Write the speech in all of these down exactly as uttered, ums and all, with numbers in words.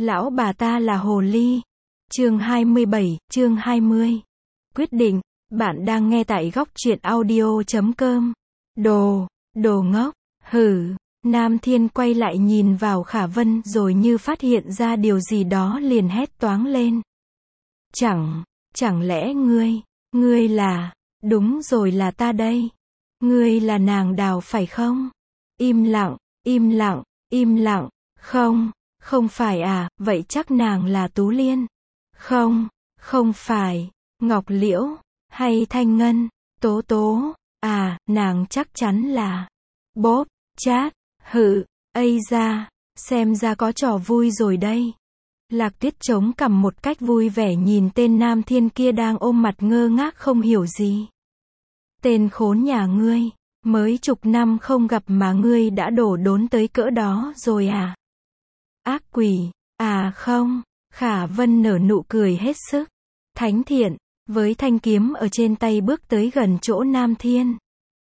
Lão bà ta là hồ ly. Chương hai mươi bảy, chương hai mươi. Quyết định, bạn đang nghe tại góc truyện audio chấm com. Đồ, đồ ngốc, hử. Nam Thiên quay lại nhìn vào Khả Vân rồi như phát hiện ra điều gì đó liền hét toáng lên. Chẳng, chẳng lẽ ngươi, ngươi là, đúng rồi là ta đây. Ngươi là nàng Đào phải không? Im lặng, im lặng, im lặng, không, không phải à, vậy chắc nàng là Tú Liên. Không, không phải, Ngọc Liễu, hay Thanh Ngân, Tố Tố, à, nàng chắc chắn là Bốp, Chát, hự, ây da, xem ra có trò vui rồi đây. Lạc Tuyết chống cằm một cách vui vẻ nhìn tên Nam Thiên kia đang ôm mặt ngơ ngác không hiểu gì. Tên khốn nhà ngươi, mới chục năm không gặp mà ngươi đã đổ đốn tới cỡ đó rồi à? Ác quỷ, à không, Khả Vân nở nụ cười hết sức thánh thiện, với thanh kiếm ở trên tay bước tới gần chỗ Nam Thiên.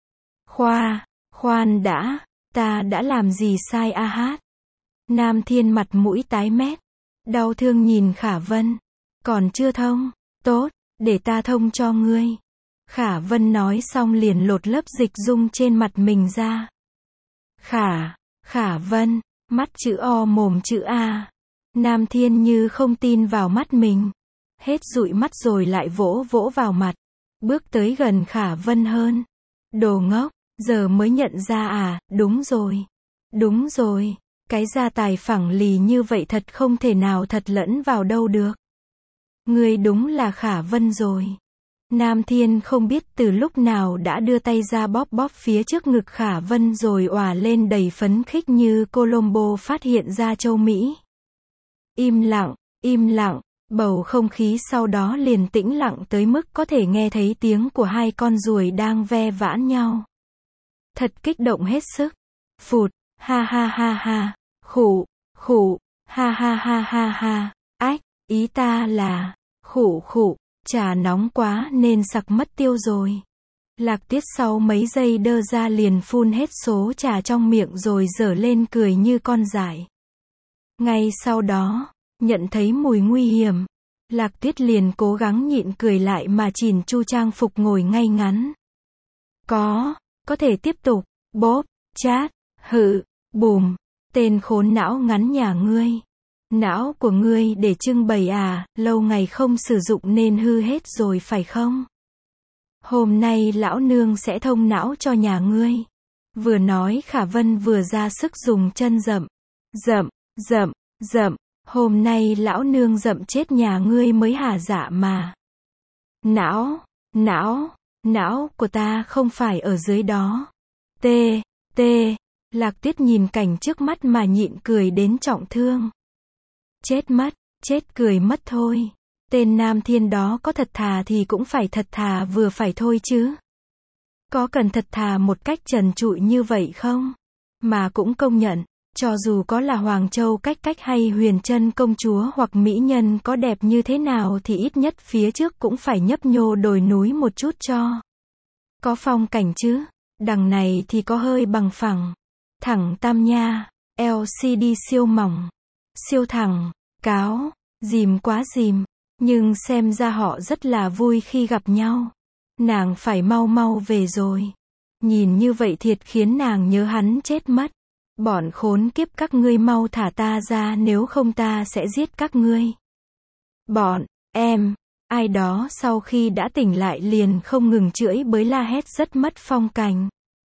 Khoa, khoan đã, ta đã làm gì sai a hát? Nam Thiên mặt mũi tái mét, đau thương nhìn Khả Vân. Còn chưa thông, tốt, để ta thông cho ngươi. Khả Vân nói xong liền lột lớp dịch dung trên mặt mình ra. Khả, Khả Vân, mắt chữ O mồm chữ A. Nam Thiên như không tin vào mắt mình. Hết dụi mắt rồi lại vỗ vỗ vào mặt. Bước tới gần Khả Vân hơn. Đồ ngốc, giờ mới nhận ra à, đúng rồi. Đúng rồi, cái gia tài phẳng lì như vậy thật không thể nào thật lẫn vào đâu được. Ngươi đúng là Khả Vân rồi. Nam Thiên không biết từ lúc nào đã đưa tay ra bóp bóp phía trước ngực Khả Vân rồi òa lên đầy phấn khích như Colombo phát hiện ra châu Mỹ. Im lặng, im lặng, bầu không khí sau đó liền tĩnh lặng tới mức có thể nghe thấy tiếng của hai con ruồi đang ve vãn nhau. Thật kích động hết sức. Phụt, ha ha ha ha, khụ, khụ, ha ha ha ha ha, ách, ý ta là, khụ khụ. Trà nóng quá nên sặc mất tiêu rồi. Lạc Tuyết sau mấy giây đơ ra liền phun hết số trà trong miệng rồi giở lên cười như con dại. Ngay sau đó, nhận thấy mùi nguy hiểm, Lạc Tuyết liền cố gắng nhịn cười lại mà chỉn chu trang phục ngồi ngay ngắn. Có, có thể tiếp tục, bốp, chát, hự, bùm, tên khốn não ngắn nhà ngươi. Não của ngươi để trưng bày à, lâu ngày không sử dụng nên hư hết rồi phải không? Hôm nay lão nương sẽ thông não cho nhà ngươi. Vừa nói Khả Vân vừa ra sức dùng chân dậm. Dậm, dậm, dậm, hôm nay lão nương dậm chết nhà ngươi mới hả dạ mà. Não, não, não của ta không phải ở dưới đó. Tê, tê, Lạc Tuyết nhìn cảnh trước mắt mà nhịn cười đến trọng thương. Chết mất, chết cười mất thôi. Tên Nam Thiên đó có thật thà thì cũng phải thật thà vừa phải thôi chứ. Có cần thật thà một cách trần trụi như vậy không? Mà cũng công nhận, cho dù có là Hoàng Châu Cách Cách hay Huyền Trân công chúa hoặc mỹ nhân có đẹp như thế nào thì ít nhất phía trước cũng phải nhấp nhô đồi núi một chút cho có phong cảnh chứ. Đằng này thì có hơi bằng phẳng, thẳng tam nha, lờ xê đê siêu mỏng, siêu thẳng, cáo, dìm quá dìm, nhưng xem ra họ rất là vui khi gặp nhau. Nàng phải mau mau về rồi. Nhìn như vậy thiệt khiến nàng nhớ hắn chết mất. Bọn khốn kiếp các ngươi mau thả ta ra nếu không ta sẽ giết các ngươi. Bọn, em, ai đó sau khi đã tỉnh lại liền không ngừng chửi bới la hét rất mất phong cảnh.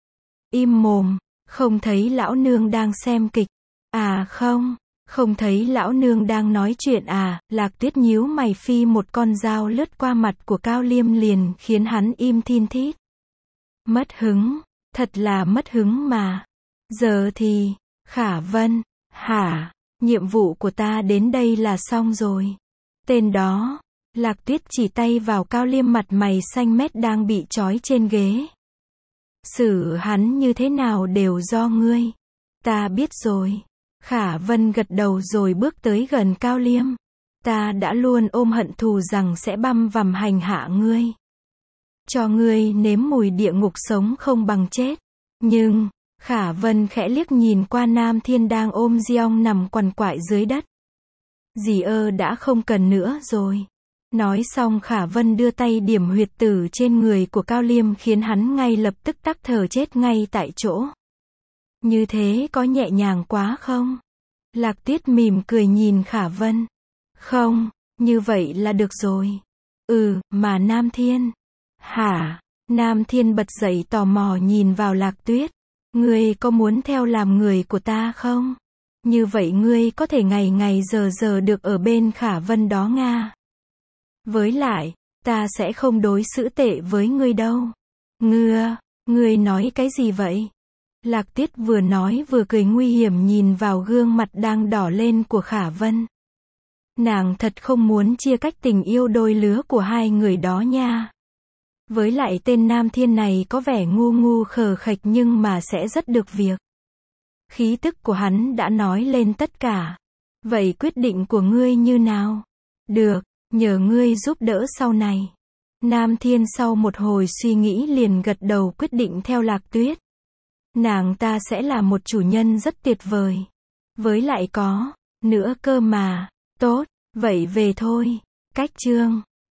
Im mồm, không thấy lão nương đang xem kịch. À không. Không thấy lão nương đang nói chuyện à, Lạc Tuyết nhíu mày phi một con dao lướt qua mặt của Cao Liêm liền khiến hắn im thin thít. Mất hứng, thật là mất hứng mà. Giờ thì, Khả Vân, hả, nhiệm vụ của ta đến đây là xong rồi. Tên đó, Lạc Tuyết chỉ tay vào Cao Liêm mặt mày xanh mét đang bị trói trên ghế. Xử hắn như thế nào đều do ngươi. Ta biết rồi. Khả Vân gật đầu rồi bước tới gần Cao Liêm. Ta đã luôn ôm hận thù rằng sẽ băm vằm hành hạ ngươi. Cho ngươi nếm mùi địa ngục sống không bằng chết. Nhưng, Khả Vân khẽ liếc nhìn qua Nam Thiên đang ôm Giong nằm quằn quại dưới đất. Dì ơ đã không cần nữa rồi. Nói xong Khả Vân đưa tay điểm huyệt tử trên người của Cao Liêm khiến hắn ngay lập tức tắc thở chết ngay tại chỗ. Như thế có nhẹ nhàng quá không? Lạc Tuyết mỉm cười nhìn Khả Vân. Không, như vậy là được rồi. Ừ, mà Nam Thiên. Hả? Nam Thiên bật dậy tò mò nhìn vào Lạc Tuyết. Ngươi có muốn theo làm người của ta không? Như vậy ngươi có thể ngày ngày giờ giờ được ở bên Khả Vân đó Nga. Với lại, ta sẽ không đối xử tệ với ngươi đâu. Ngưa, ngươi nói cái gì vậy? Lạc Tuyết vừa nói vừa cười nguy hiểm nhìn vào gương mặt đang đỏ lên của Khả Vân. Nàng thật không muốn chia cách tình yêu đôi lứa của hai người đó nha. Với lại tên Nam Thiên này có vẻ ngu ngu khờ khạch nhưng mà sẽ rất được việc. Khí tức của hắn đã nói lên tất cả. Vậy quyết định của ngươi như nào? Được, nhờ ngươi giúp đỡ sau này. Nam Thiên sau một hồi suy nghĩ liền gật đầu quyết định theo Lạc Tuyết. Nàng ta sẽ là một chủ nhân rất tuyệt vời. Với lại có nữa cơ mà. Tốt, vậy về thôi. Cách chương